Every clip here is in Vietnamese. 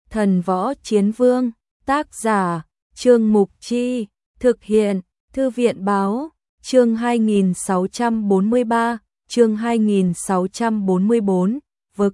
Thần võ chiến vương, tác giả, Trương Mục Chi, thực hiện, Thư viện báo, chương 2643, chương 2644, vực.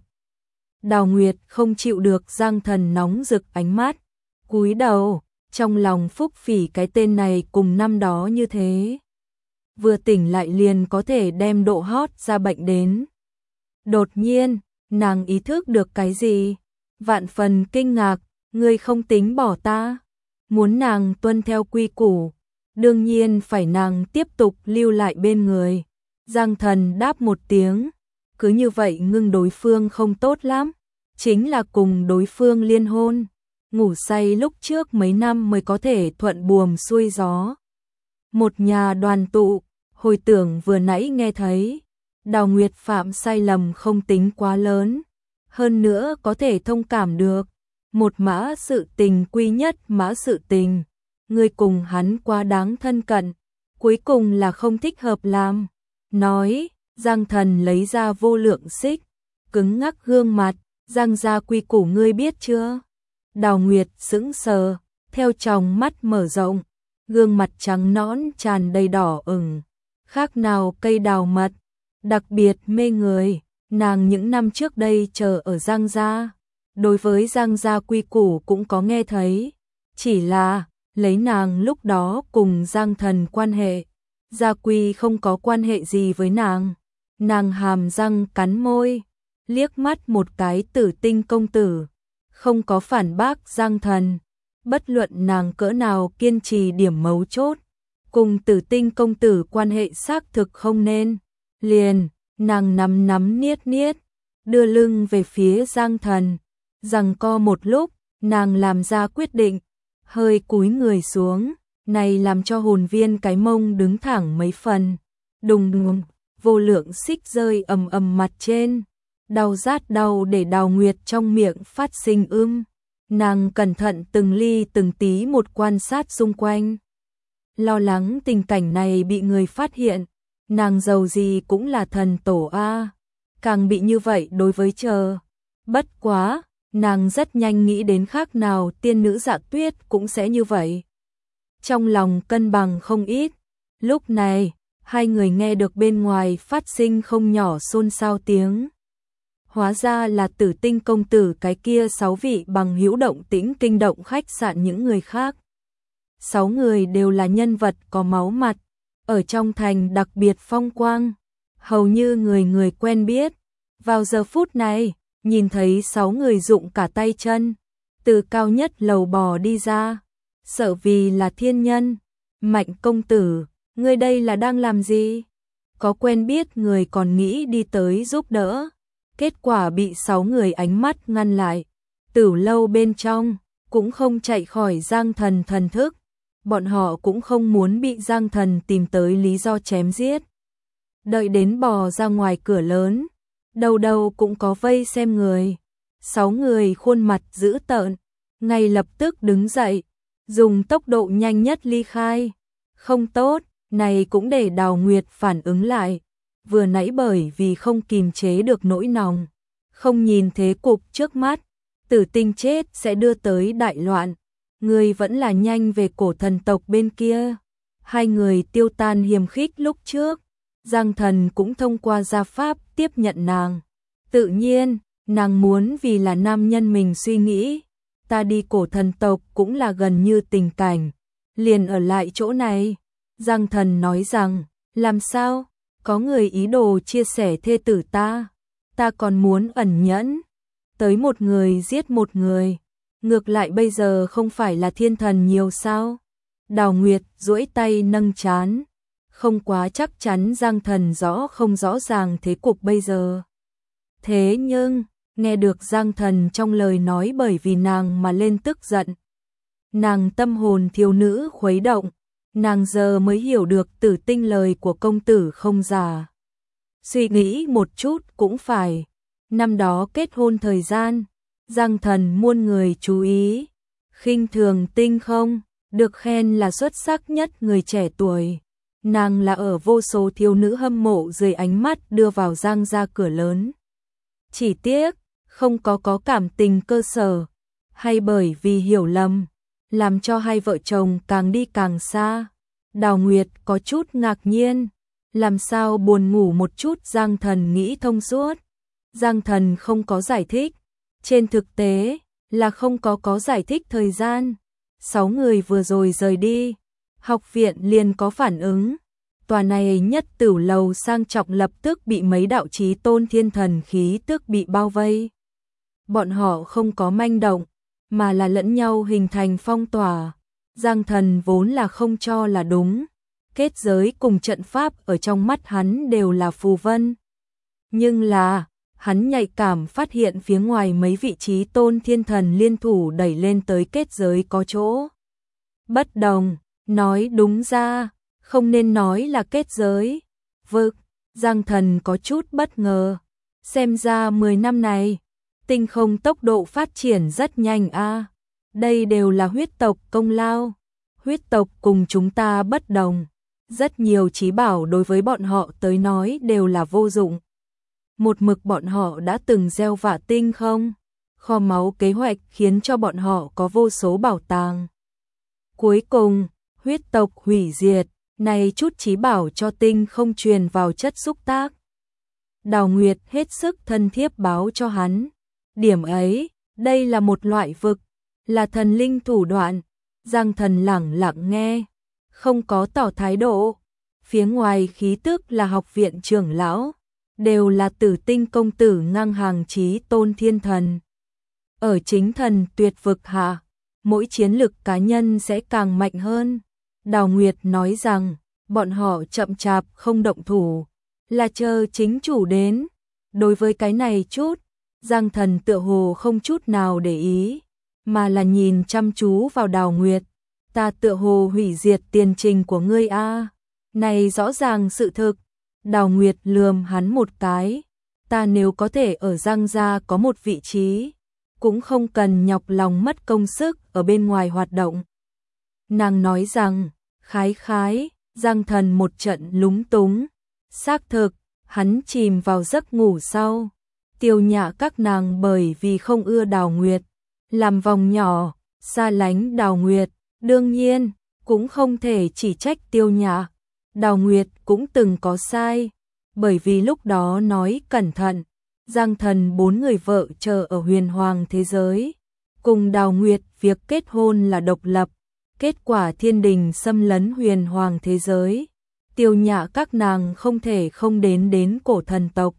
Đào Nguyệt không chịu được Giang Thần nóng rực ánh mắt, cúi đầu, trong lòng phúc phỉ cái tên này cùng năm đó như thế. Vừa tỉnh lại liền có thể đem độ hot ra bệnh đến. Đột nhiên, nàng ý thức được cái gì? Vạn phần kinh ngạc, ngươi không tính bỏ ta. Muốn nàng tuân theo quy củ, đương nhiên phải nàng tiếp tục lưu lại bên người. Giang Thần đáp một tiếng, cứ như vậy ngưng đối phương không tốt lắm, chính là cùng đối phương liên hôn. Ngủ say lúc trước mấy năm mới có thể thuận buồm xuôi gió. Một nhà đoàn tụ, hồi tưởng vừa nãy nghe thấy, Đào Nguyệt phạm sai lầm không tính quá lớn, hơn nữa có thể thông cảm được. Một mã sự tình quy nhất mã sự tình, người cùng hắn quá đáng thân cận, cuối cùng là không thích hợp làm. Nói, Giang Thần lấy ra vô lượng xích, cứng ngắc gương mặt, Giang gia quy củ ngươi biết chưa? Đào Nguyệt sững sờ, theo tròng mắt mở rộng, gương mặt trắng nõn tràn đầy đỏ ửng, khác nào cây đào mật, đặc biệt mê người. Nàng những năm trước đây chờ ở Giang gia, đối với Giang gia quy củ cũng có nghe thấy, chỉ là lấy nàng lúc đó cùng Giang Thần quan hệ, gia quy không có quan hệ gì với nàng. Nàng hàm răng cắn môi, liếc mắt một cái Tử Tinh công tử, không có phản bác Giang Thần, bất luận nàng cỡ nào kiên trì điểm mấu chốt, cùng Tử Tinh công tử quan hệ xác thực không nên. Liền, nàng nắm niết niết, đưa lưng về phía Giang Thần, giằng co một lúc, nàng làm ra quyết định, hơi cúi người xuống, này làm cho hồn viên cái mông đứng thẳng mấy phần. Đùng đùng, vô lượng xích rơi ầm ầm mặt trên, đau rát đau để Đào Nguyệt trong miệng phát sinh Nàng cẩn thận từng ly từng tí một quan sát xung quanh, lo lắng tình cảnh này bị người phát hiện. Nàng giàu gì cũng là thần tổ a, càng bị như vậy đối với chờ. Bất quá, nàng rất nhanh nghĩ đến khác nào tiên nữ Dạ Tuyết cũng sẽ như vậy. Trong lòng cân bằng không ít, lúc này, hai người nghe được bên ngoài phát sinh không nhỏ xôn xao tiếng. Hóa ra là Tử Tinh công tử cái kia 6 vị bằng hữu động tĩnh kinh động khách sạn những người khác. 6 người đều là nhân vật có máu mặt, ở trong thành đặc biệt phong quang, hầu như người người quen biết. Vào giờ phút này, nhìn thấy 6 người dụng cả tay chân, từ cao nhất lầu bò đi ra, sợ vì là thiên nhân. Mạnh công tử, ngươi đây là đang làm gì? Có quen biết người còn nghĩ đi tới giúp đỡ, kết quả bị 6 người ánh mắt ngăn lại. Tửu lâu bên trong, cũng không chạy khỏi Giang Thần thần thức. Bọn họ cũng không muốn bị Giang Thần tìm tới lý do chém giết. Đợi đến bò ra ngoài cửa lớn, đầu đầu cũng có vây xem người. 6 người khuôn mặt dữ tợn, ngay lập tức đứng dậy, dùng tốc độ nhanh nhất ly khai. Không tốt, này cũng để Đào Nguyệt phản ứng lại. Vừa nãy bởi vì không kìm chế được nỗi lòng, không nhìn thế cục trước mắt, Tử Tinh chết sẽ đưa tới đại loạn. Người vẫn là nhanh về cổ thần tộc bên kia. Hai người tiêu tan hiềm khích lúc trước, Giang Thần cũng thông qua gia pháp tiếp nhận nàng. Tự nhiên, nàng muốn vì là nam nhân mình suy nghĩ, ta đi cổ thần tộc cũng là gần như tình cảnh, liền ở lại chỗ này. Giang Thần nói rằng, làm sao, có người ý đồ chia sẻ thê tử ta còn muốn ẩn nhẫn, tới một người giết một người. Ngược lại bây giờ không phải là thiên thần nhiều sao? Đào Nguyệt duỗi tay nâng trán, không quá chắc chắn Giang Thần rõ không rõ ràng thế cục bây giờ. Thế nhưng, nghe được Giang Thần trong lời nói bởi vì nàng mà lên tức giận. Nàng tâm hồn thiếu nữ khuấy động, nàng giờ mới hiểu được Tử Tinh lời của công tử không giả. Suy nghĩ một chút cũng phải, năm đó kết hôn thời gian, Giang Thần muôn người chú ý, khinh thường Tinh không, được khen là xuất sắc nhất người trẻ tuổi. Nàng là ở vô số thiếu nữ hâm mộ dưới ánh mắt đưa vào Giang gia cửa lớn. Chỉ tiếc, không có cảm tình cơ sở, hay bởi vì hiểu lầm, làm cho hai vợ chồng càng đi càng xa. Đào Nguyệt có chút ngạc nhiên, làm sao buồn ngủ một chút. Giang Thần nghĩ thông suốt. Giang Thần không có giải thích, trên thực tế là không có giải thích thời gian. 6 người vừa rồi rời đi, học viện liền có phản ứng. Tòa này nhất tửu lầu sang trọng lập tức bị mấy đạo chí tôn thiên thần khí tức bị bao vây. Bọn họ không có manh động, mà là lẫn nhau hình thành phong tỏa. Giang Thần vốn là không cho là đúng. Kết giới cùng trận pháp ở trong mắt hắn đều là phù vân. Nhưng là, hắn nhạy cảm phát hiện phía ngoài mấy vị trí tôn thiên thần liên thủ đẩy lên tới kết giới có chỗ bất đồng. Nói đúng ra, không nên nói là kết giới. Vực, Giang Thần có chút bất ngờ. Xem ra 10 năm này, tinh không tốc độ phát triển rất nhanh a. Đây đều là huyết tộc công lao. Huyết tộc cùng chúng ta bất đồng. Rất nhiều chí bảo đối với bọn họ tới nói đều là vô dụng. Một mực bọn họ đã từng gieo vạ tinh không. Kho máu kế hoạch khiến cho bọn họ có vô số bảo tàng. Cuối cùng, huyết tộc hủy diệt, này chút chí bảo cho tinh không truyền vào chất xúc tác. Đào Nguyệt hết sức thân thiết báo cho hắn. Điểm ấy, đây là một loại vực, là thần linh thủ đoạn. Giang Thần lẳng lặng nghe, không có tỏ thái độ. Phía ngoài khí tức là học viện trưởng lão, đều là Tử Tinh công tử ngang hàng chí tôn thiên thần. Ở chính thần tuyệt vực hạ, mỗi chiến lực cá nhân sẽ càng mạnh hơn. Đào Nguyệt nói rằng, bọn họ chậm chạp không động thủ, là chờ chính chủ đến. Đối với cái này chút, Giang Thần tựa hồ không chút nào để ý, mà là nhìn chăm chú vào Đào Nguyệt. Ta tựa hồ hủy diệt tiền trình của ngươi a. Này rõ ràng sự thực. Đào Nguyệt lườm hắn một cái. Ta nếu có thể ở Giang gia có một vị trí, cũng không cần nhọc lòng mất công sức ở bên ngoài hoạt động. Nàng nói rằng, khái, Giang Thần một trận lúng túng. Xác thực, hắn chìm vào giấc ngủ sau. Tiêu Nhã các nàng bởi vì không ưa Đào Nguyệt, làm vòng nhỏ, xa lánh Đào Nguyệt. Đương nhiên, cũng không thể chỉ trách Tiêu Nhã. Đào Nguyệt cũng từng có sai, bởi vì lúc đó nói cẩn thận. Giang Thần 4 người vợ chờ ở huyền hoàng thế giới. Cùng Đào Nguyệt việc kết hôn là độc lập. Kết quả thiên đình xâm lấn huyền hoàng thế giới. Tiêu Nhã các nàng không thể không đến cổ thần tộc.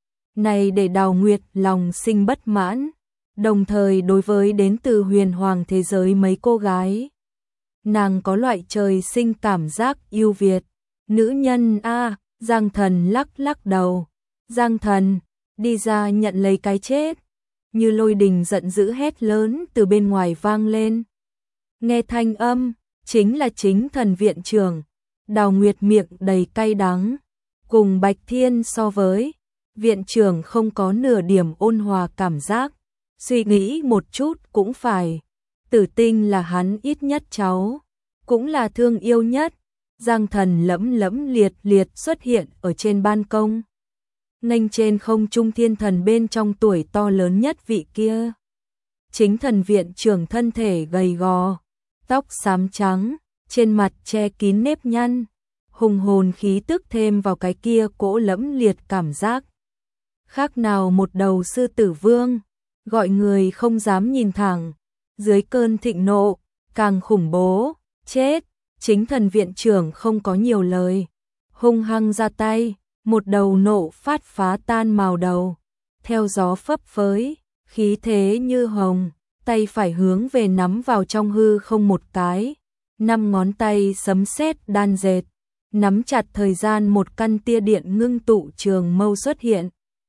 Này để Đào Nguyệt lòng sinh bất mãn. Đồng thời đối với đến từ huyền hoàng thế giới mấy cô gái, nàng có loại trời sinh cảm giác yêu Việt. Nữ nhân a. Giang Thần lắc đầu. Giang Thần, đi ra nhận lấy cái chết. Như lôi đình giận dữ hét lớn từ bên ngoài vang lên. Nghe thanh âm, chính là chính thần viện trưởng. Đào Nguyệt miệng đầy cay đắng. Cùng Bạch Thiên so với, viện trưởng không có nửa điểm ôn hòa cảm giác. Suy nghĩ một chút cũng phải. Tử Tinh là hắn ít nhất cháu, cũng là thương yêu nhất. Giang Thần lẫm liệt xuất hiện ở trên ban công. Nghênh trên không trung thiên thần bên trong tuổi to lớn nhất vị kia. Chính thần viện trưởng thân thể gầy gò, tóc xám trắng, trên mặt che kín nếp nhăn. Hùng hồn khí tức thêm vào cái kia cỗ lẫm liệt cảm giác. Khác nào một đầu sư tử vương, gọi người không dám nhìn thẳng. Dưới cơn thịnh nộ, càng khủng bố, chết. Chính thần viện trưởng không có nhiều lời, hung hăng ra tay, một đầu nộ phát phá tan màu đầu, theo gió phấp phới, khí thế như hồng, tay phải hướng về nắm vào trong hư không một cái, 5 ngón tay sấm sét đan dệt, nắm chặt thời gian một căn tia điện ngưng tụ trường mâu xuất hiện.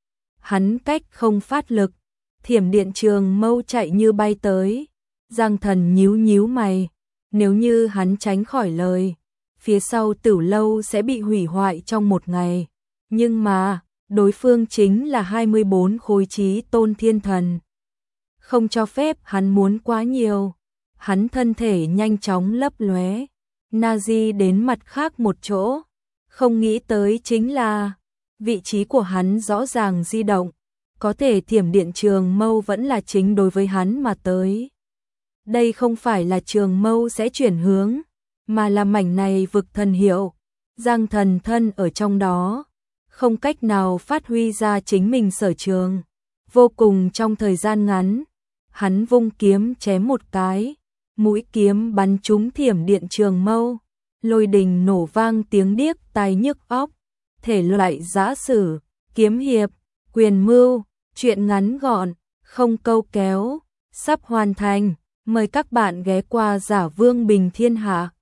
Hắn cách không phát lực, thiểm điện trường mâu chạy như bay tới. Giang Thần nhíu mày. Nếu như hắn tránh khỏi lời, phía sau Tử lâu sẽ bị hủy hoại trong một ngày. Nhưng mà, đối phương chính là 24 khối chí tôn thiên thần. Không cho phép hắn muốn quá nhiều. Hắn thân thể nhanh chóng lấp lóe, Nazi đến mặt khác một chỗ. Không nghĩ tới chính là, vị trí của hắn rõ ràng di động. Có thể thiểm điện trường mâu vẫn là chính đối với hắn mà tới. Đây không phải là Trường Mâu sẽ chuyển hướng, mà là mảnh này vực thần hiệu. Giang Thần thân ở trong đó, không cách nào phát huy ra chính mình sở trường. Vô cùng trong thời gian ngắn, hắn vung kiếm chém một cái, mũi kiếm bắn trúng thiểm điện Trường Mâu, lôi đình nổ vang tiếng điếc tai nhức óc. Thể loại giã sử, kiếm hiệp, quyền mưu, truyện ngắn gọn, không câu kéo, sắp hoàn thành. Mời các bạn ghé qua Giả Vương Bình Thiên Hạ.